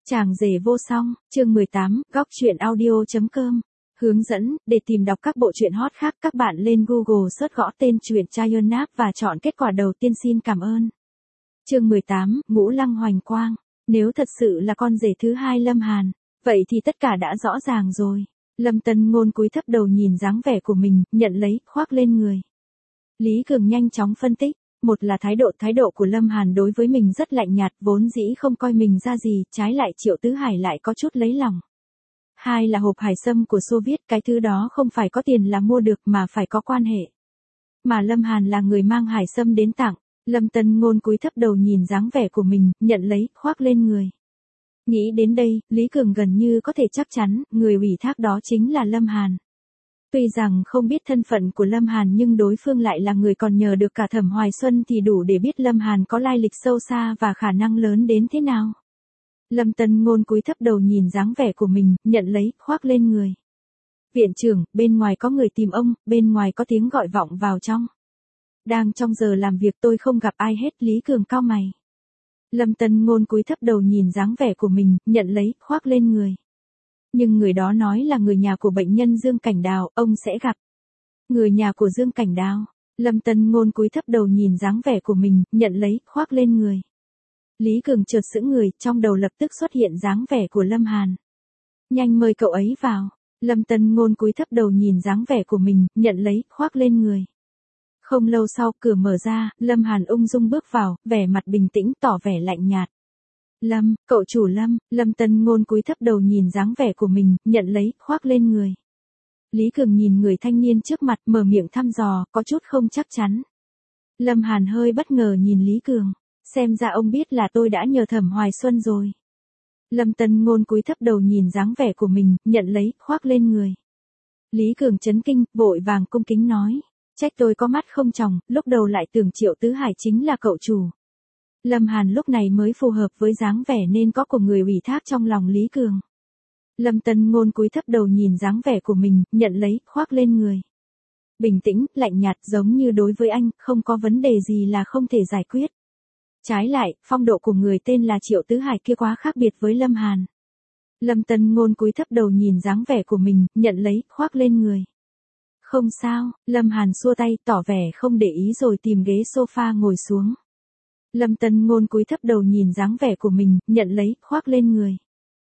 Chàng rể vô song, chương 18, góc truyện audio.com. Hướng dẫn, để tìm đọc các bộ truyện hot khác các bạn lên Google search gõ tên truyện Chayonap và chọn kết quả đầu tiên xin cảm ơn. Chương 18, Ngũ Lăng Hoành Quang. Nếu thật sự là con rể thứ hai Lâm Hàn, vậy thì tất cả đã rõ ràng rồi. Lâm Tân Ngôn cúi thấp đầu nhìn dáng vẻ của mình, nhận lấy, khoác lên người. Lý Cường nhanh chóng phân tích. Một là thái độ của Lâm Hàn đối với mình rất lạnh nhạt, vốn dĩ không coi mình ra gì, trái lại Triệu Tứ Hải lại có chút lấy lòng. Hai là hộp hải sâm của Xô Viết, cái thứ đó không phải có tiền là mua được mà phải có quan hệ. Mà Lâm Hàn là người mang hải sâm đến tặng. Lâm Tân Ngôn cúi thấp đầu nhìn dáng vẻ của mình, nhận lấy, khoác lên người. Nghĩ đến đây, Lý Cường gần như có thể chắc chắn, người ủy thác đó chính là Lâm Hàn. Tuy rằng không biết thân phận của Lâm Hàn nhưng đối phương lại là người còn nhờ được cả Thẩm Hoài Xuân thì đủ để biết Lâm Hàn có lai lịch sâu xa và khả năng lớn đến thế nào. Lâm Tân Ngôn cúi thấp đầu nhìn dáng vẻ của mình, nhận lấy, khoác lên người. Viện trưởng, bên ngoài có người tìm ông, bên ngoài có tiếng gọi vọng vào trong. Đang trong giờ làm việc tôi không gặp ai hết, Lý Cường cau mày. Lâm Tân Ngôn cúi thấp đầu nhìn dáng vẻ của mình, nhận lấy, khoác lên người. Nhưng người đó nói là người nhà của bệnh nhân Dương Cảnh Đào, ông sẽ gặp. Người nhà của Dương Cảnh Đào. Lâm Tân Ngôn cúi thấp đầu nhìn dáng vẻ của mình, nhận lấy, khoác lên người. Lý Cường chợt sững người, trong đầu lập tức xuất hiện dáng vẻ của Lâm Hàn. Nhanh mời cậu ấy vào. Lâm Tân Ngôn cúi thấp đầu nhìn dáng vẻ của mình, nhận lấy, khoác lên người. Không lâu sau, cửa mở ra, Lâm Hàn ung dung bước vào, vẻ mặt bình tĩnh, tỏ vẻ lạnh nhạt. Lâm, cậu chủ Lâm. Lâm Tân Ngôn cúi thấp đầu nhìn dáng vẻ của mình, nhận lấy, khoác lên người. Lý Cường nhìn người thanh niên trước mặt, mở miệng thăm dò, có chút không chắc chắn. Lâm Hàn hơi bất ngờ nhìn Lý Cường, xem ra ông biết là tôi đã nhờ Thẩm Hoài Xuân rồi. Lâm Tân Ngôn cúi thấp đầu nhìn dáng vẻ của mình, nhận lấy, khoác lên người. Lý Cường chấn kinh, vội vàng cung kính nói, trách tôi có mắt không tròng, lúc đầu lại tưởng Triệu Tứ Hải chính là cậu chủ. Lâm Hàn lúc này mới phù hợp với dáng vẻ nên có của người ủy thác trong lòng Lý Cường. Lâm Tân Ngôn cúi thấp đầu nhìn dáng vẻ của mình, nhận lấy, khoác lên người. Bình tĩnh, lạnh nhạt giống như đối với anh, không có vấn đề gì là không thể giải quyết. Trái lại, phong độ của người tên là Triệu Tứ Hải kia quá khác biệt với Lâm Hàn. Lâm Tân Ngôn cúi thấp đầu nhìn dáng vẻ của mình, nhận lấy, khoác lên người. Không sao, Lâm Hàn xua tay, tỏ vẻ không để ý rồi tìm ghế sofa ngồi xuống. Lâm Tân Ngôn cúi thấp đầu nhìn dáng vẻ của mình, nhận lấy, khoác lên người.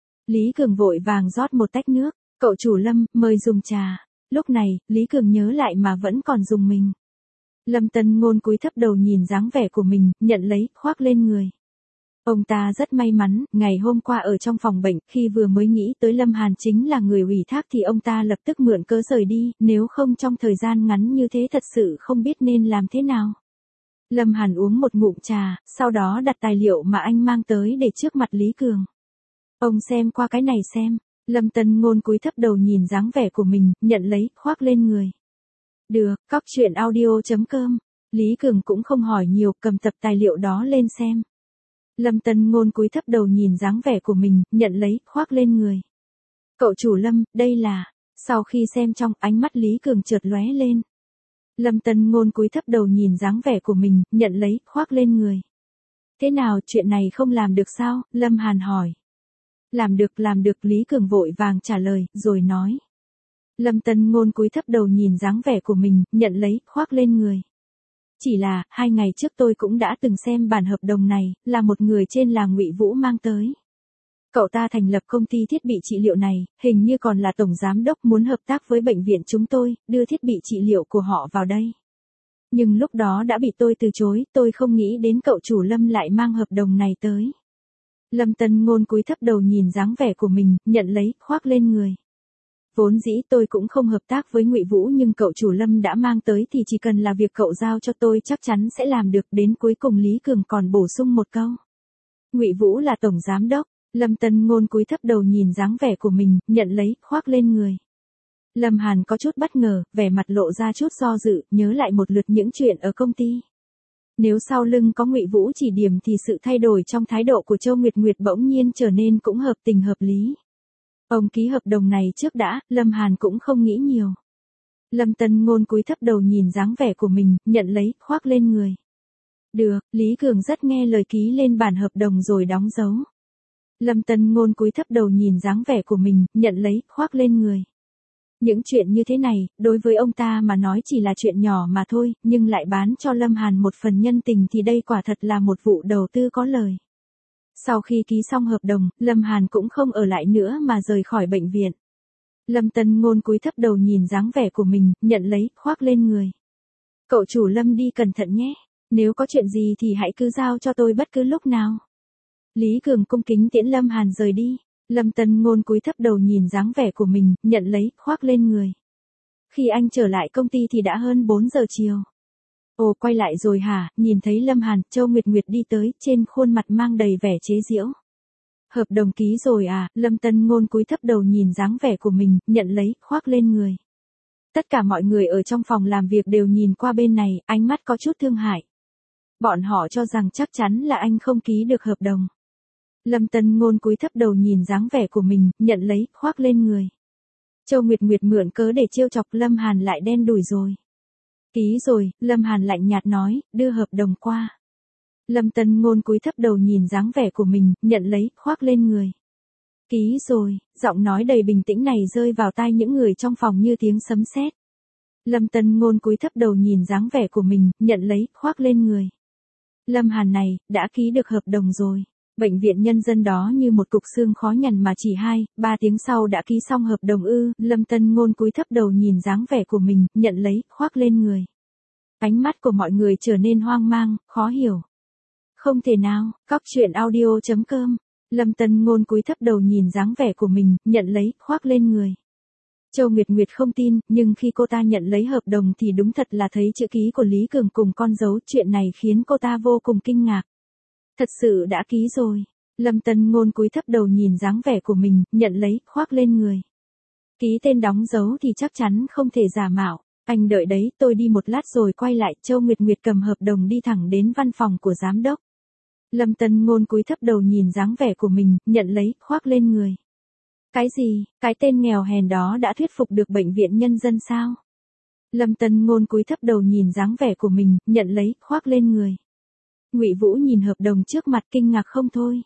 Lý Cường vội vàng rót một tách nước, cậu chủ Lâm, mời dùng trà. Lúc này, Lý Cường nhớ lại mà vẫn còn dùng mình. Lâm Tân Ngôn cúi thấp đầu nhìn dáng vẻ của mình, nhận lấy, khoác lên người. Ông ta rất may mắn, ngày hôm qua ở trong phòng bệnh, khi vừa mới nghĩ tới Lâm Hàn chính là người ủy thác thì ông ta lập tức mượn cớ rời đi, nếu không trong thời gian ngắn như thế thật sự không biết nên làm thế nào. Lâm Hàn uống một ngụm trà, sau đó đặt tài liệu mà anh mang tới để trước mặt Lý Cường. Ông xem qua cái này xem. Lâm Tân Ngôn cúi thấp đầu nhìn dáng vẻ của mình, nhận lấy, khoác lên người. Được, góc truyện audio.com. Lý Cường cũng không hỏi nhiều, cầm tập tài liệu đó lên xem. Lâm Tân Ngôn cúi thấp đầu nhìn dáng vẻ của mình, nhận lấy, khoác lên người. Cậu chủ Lâm, đây là... Sau khi xem trong, ánh mắt Lý Cường chợt lóe lên. Lâm Tân Ngôn cúi thấp đầu nhìn dáng vẻ của mình, nhận lấy, khoác lên người. Thế nào, chuyện này không làm được sao? Lâm Hàn hỏi. Làm được, Lý Cường vội vàng trả lời, rồi nói. Lâm Tân Ngôn cúi thấp đầu nhìn dáng vẻ của mình, nhận lấy, khoác lên người. Chỉ là, 2 ngày trước tôi cũng đã từng xem bản hợp đồng này, là một người trên là Ngụy Vũ mang tới. Cậu ta thành lập công ty thiết bị trị liệu này, hình như còn là tổng giám đốc muốn hợp tác với bệnh viện chúng tôi, đưa thiết bị trị liệu của họ vào đây. Nhưng lúc đó đã bị tôi từ chối, tôi không nghĩ đến cậu chủ Lâm lại mang hợp đồng này tới. Lâm Tân Ngôn cúi thấp đầu nhìn dáng vẻ của mình, nhận lấy, khoác lên người. Vốn dĩ tôi cũng không hợp tác với Ngụy Vũ nhưng cậu chủ Lâm đã mang tới thì chỉ cần là việc cậu giao cho tôi chắc chắn sẽ làm được. Đến cuối cùng Lý Cường còn bổ sung một câu. Ngụy Vũ là tổng giám đốc. Lâm Tân Ngôn cúi thấp đầu nhìn dáng vẻ của mình, nhận lấy, khoác lên người. Lâm Hàn có chút bất ngờ, vẻ mặt lộ ra chút do dự, nhớ lại một lượt những chuyện ở công ty. Nếu sau lưng có Ngụy Vũ chỉ điểm thì sự thay đổi trong thái độ của Châu Nguyệt Nguyệt bỗng nhiên trở nên cũng hợp tình hợp lý. Ông ký hợp đồng này trước đã, Lâm Hàn cũng không nghĩ nhiều. Lâm Tân Ngôn cúi thấp đầu nhìn dáng vẻ của mình, nhận lấy, khoác lên người. Được, Lý Cường rất nghe lời ký lên bản hợp đồng rồi đóng dấu. Lâm Tân Ngôn cúi thấp đầu nhìn dáng vẻ của mình, nhận lấy, khoác lên người. Những chuyện như thế này, đối với ông ta mà nói chỉ là chuyện nhỏ mà thôi, nhưng lại bán cho Lâm Hàn một phần nhân tình thì đây quả thật là một vụ đầu tư có lời. Sau khi ký xong hợp đồng, Lâm Hàn cũng không ở lại nữa mà rời khỏi bệnh viện. Lâm Tân Ngôn cúi thấp đầu nhìn dáng vẻ của mình, nhận lấy, khoác lên người. Cậu chủ Lâm đi cẩn thận nhé, nếu có chuyện gì thì hãy cứ giao cho tôi bất cứ lúc nào. Lý Cường cung kính tiễn Lâm Hàn rời đi. Lâm Tân Ngôn cúi thấp đầu nhìn dáng vẻ của mình, nhận lấy, khoác lên người. Khi anh trở lại công ty thì đã hơn 4 giờ chiều. Ồ, quay lại rồi hả? Nhìn thấy Lâm Hàn, Châu Nguyệt Nguyệt đi tới, trên khuôn mặt mang đầy vẻ chế giễu. Hợp đồng ký rồi à? Lâm Tân Ngôn cúi thấp đầu nhìn dáng vẻ của mình, nhận lấy, khoác lên người. Tất cả mọi người ở trong phòng làm việc đều nhìn qua bên này, ánh mắt có chút thương hại. Bọn họ cho rằng chắc chắn là anh không ký được hợp đồng. Lâm Tân Ngôn cúi thấp đầu nhìn dáng vẻ của mình, nhận lấy, khoác lên người. Châu Nguyệt Nguyệt mượn cớ để trêu chọc Lâm Hàn lại đen đủi rồi. Ký rồi, Lâm Hàn lạnh nhạt nói, đưa hợp đồng qua. Lâm Tân Ngôn cúi thấp đầu nhìn dáng vẻ của mình, nhận lấy, khoác lên người. Ký rồi, giọng nói đầy bình tĩnh này rơi vào tai những người trong phòng như tiếng sấm sét. Lâm Tân Ngôn cúi thấp đầu nhìn dáng vẻ của mình, nhận lấy, khoác lên người. Lâm Hàn này, đã ký được hợp đồng rồi. Bệnh viện nhân dân đó như một cục xương khó nhằn mà chỉ 2-3 tiếng sau đã ký xong hợp đồng ư. Lâm Tân Ngôn cúi thấp đầu nhìn dáng vẻ của mình, nhận lấy, khoác lên người. Ánh mắt của mọi người trở nên hoang mang, khó hiểu. Không thể nào, Cóc Truyện Audio.com. Lâm Tân Ngôn cúi thấp đầu nhìn dáng vẻ của mình, nhận lấy, khoác lên người. Châu Nguyệt Nguyệt không tin, nhưng khi cô ta nhận lấy hợp đồng thì đúng thật là thấy chữ ký của Lý Cường cùng con dấu. Chuyện này khiến cô ta vô cùng kinh ngạc. Thật sự đã ký rồi. Lâm Tân Ngôn cúi thấp đầu nhìn dáng vẻ của mình, nhận lấy, khoác lên người. Ký tên đóng dấu thì chắc chắn không thể giả mạo. Anh đợi đấy, tôi đi một lát rồi quay lại. Châu Nguyệt Nguyệt cầm hợp đồng đi thẳng đến văn phòng của giám đốc. Lâm Tân Ngôn cúi thấp đầu nhìn dáng vẻ của mình, nhận lấy, khoác lên người. Cái gì? Cái tên nghèo hèn đó đã thuyết phục được bệnh viện nhân dân sao? Lâm Tân Ngôn cúi thấp đầu nhìn dáng vẻ của mình, nhận lấy, khoác lên người. Ngụy Vũ nhìn hợp đồng trước mặt kinh ngạc không thôi.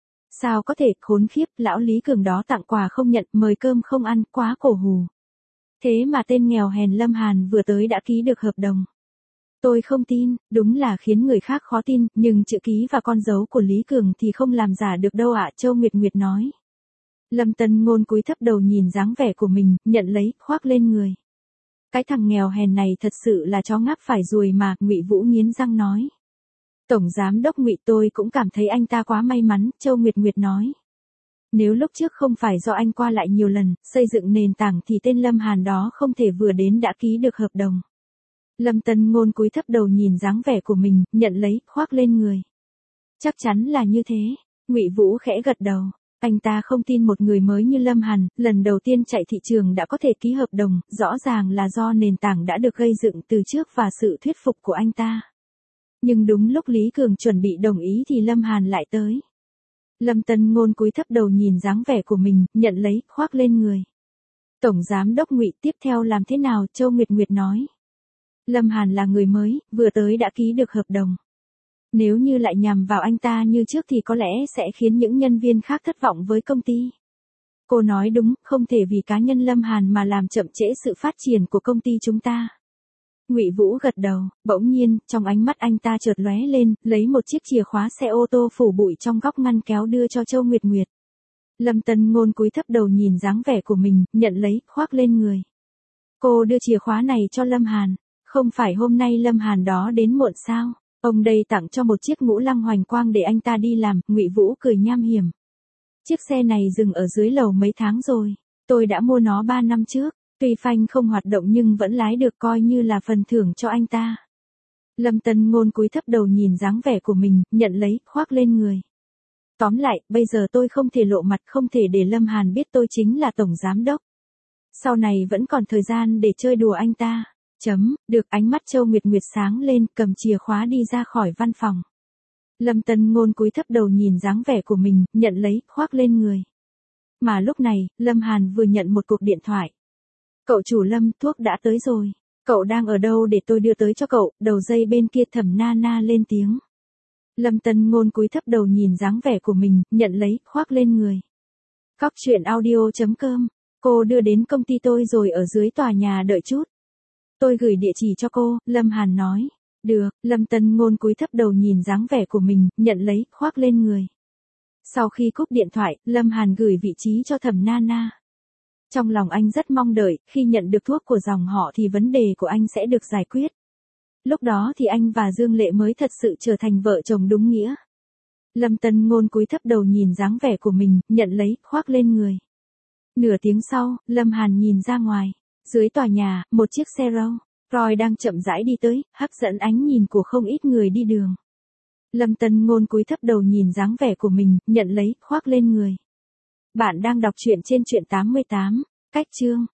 Sao có thể, khốn khiếp, lão Lý Cường đó tặng quà không nhận, mời cơm không ăn, quá cổ hủ. Thế mà tên nghèo hèn Lâm Hàn vừa tới đã ký được hợp đồng. Tôi không tin, đúng là khiến người khác khó tin, nhưng chữ ký và con dấu của Lý Cường thì không làm giả được đâu ạ. Châu Nguyệt Nguyệt nói. Lâm Tân Ngôn cúi thấp đầu nhìn dáng vẻ của mình, nhận lấy, khoác lên người. Cái thằng nghèo hèn này thật sự là chó ngáp phải ruồi mà. Ngụy Vũ nghiến răng nói. Tổng giám đốc Ngụy, tôi cũng cảm thấy anh ta quá may mắn. Châu Nguyệt Nguyệt nói. Nếu lúc trước không phải do anh qua lại nhiều lần, xây dựng nền tảng thì tên Lâm Hàn đó không thể vừa đến đã ký được hợp đồng. Lâm Tân Ngôn cúi thấp đầu nhìn dáng vẻ của mình, nhận lấy, khoác lên người. Chắc chắn là như thế. Ngụy Vũ khẽ gật đầu. Anh ta không tin một người mới như Lâm Hàn, lần đầu tiên chạy thị trường đã có thể ký hợp đồng, rõ ràng là do nền tảng đã được gây dựng từ trước và sự thuyết phục của anh ta. Nhưng đúng lúc Lý Cường chuẩn bị đồng ý thì Lâm Hàn lại tới. Lâm Tân Ngôn cúi thấp đầu nhìn dáng vẻ của mình, nhận lấy, khoác lên người. Tổng giám đốc Ngụy, tiếp theo làm thế nào? Châu Nguyệt Nguyệt nói. Lâm Hàn là người mới, vừa tới đã ký được hợp đồng. Nếu như lại nhằm vào anh ta như trước thì có lẽ sẽ khiến những nhân viên khác thất vọng với công ty. Cô nói đúng, không thể vì cá nhân Lâm Hàn mà làm chậm trễ sự phát triển của công ty chúng ta. Ngụy Vũ gật đầu, bỗng nhiên, trong ánh mắt anh ta chợt lóe lên, lấy một chiếc chìa khóa xe ô tô phủ bụi trong góc ngăn kéo đưa cho Châu Nguyệt Nguyệt. Lâm Tân Ngôn cúi thấp đầu nhìn dáng vẻ của mình, nhận lấy, khoác lên người. Cô đưa chìa khóa này cho Lâm Hàn. Không phải hôm nay Lâm Hàn đó đến muộn sao? Ông đây tặng cho một chiếc ngũ lăng hoành quang để anh ta đi làm. Ngụy Vũ cười nham hiểm. Chiếc xe này dừng ở dưới lầu mấy tháng rồi. Tôi đã mua nó 3 năm trước. Tuy phanh không hoạt động nhưng vẫn lái được, coi như là phần thưởng cho anh ta. Lâm Tân Ngôn cúi thấp đầu nhìn dáng vẻ của mình, nhận lấy, khoác lên người. Tóm lại, bây giờ tôi không thể lộ mặt, không thể để Lâm Hàn biết tôi chính là tổng giám đốc. Sau này vẫn còn thời gian để chơi đùa anh ta. Được, ánh mắt Châu Nguyệt Nguyệt sáng lên, cầm chìa khóa đi ra khỏi văn phòng. Lâm Tân Ngôn cúi thấp đầu nhìn dáng vẻ của mình, nhận lấy, khoác lên người. Mà lúc này, Lâm Hàn vừa nhận một cuộc điện thoại. Cậu chủ Lâm, thuốc đã tới rồi. Cậu đang ở đâu để tôi đưa tới cho cậu? Đầu dây bên kia Thẩm Na Na lên tiếng. Lâm Tân Ngôn cúi thấp đầu nhìn dáng vẻ của mình, nhận lấy, khoác lên người. Cóc truyện audio.com. Cô đưa đến công ty tôi rồi ở dưới tòa nhà đợi chút. Tôi gửi địa chỉ cho cô, Lâm Hàn nói. Được, Lâm Tân Ngôn cúi thấp đầu nhìn dáng vẻ của mình, nhận lấy, khoác lên người. Sau khi cúp điện thoại, Lâm Hàn gửi vị trí cho Thẩm Nana. Trong lòng anh rất mong đợi, khi nhận được thuốc của dòng họ thì vấn đề của anh sẽ được giải quyết. Lúc đó thì anh và Dương Lệ mới thật sự trở thành vợ chồng đúng nghĩa. Lâm Tân Ngôn cúi thấp đầu nhìn dáng vẻ của mình, nhận lấy, khoác lên người. Nửa tiếng sau, Lâm Hàn nhìn ra ngoài. Dưới tòa nhà, một chiếc xe Rolls Royce đang chậm rãi đi tới, hấp dẫn ánh nhìn của không ít người đi đường. Lâm Tân Ngôn cúi thấp đầu nhìn dáng vẻ của mình, nhận lấy, khoác lên người. Bạn đang đọc truyện trên truyện 88. Cách chương.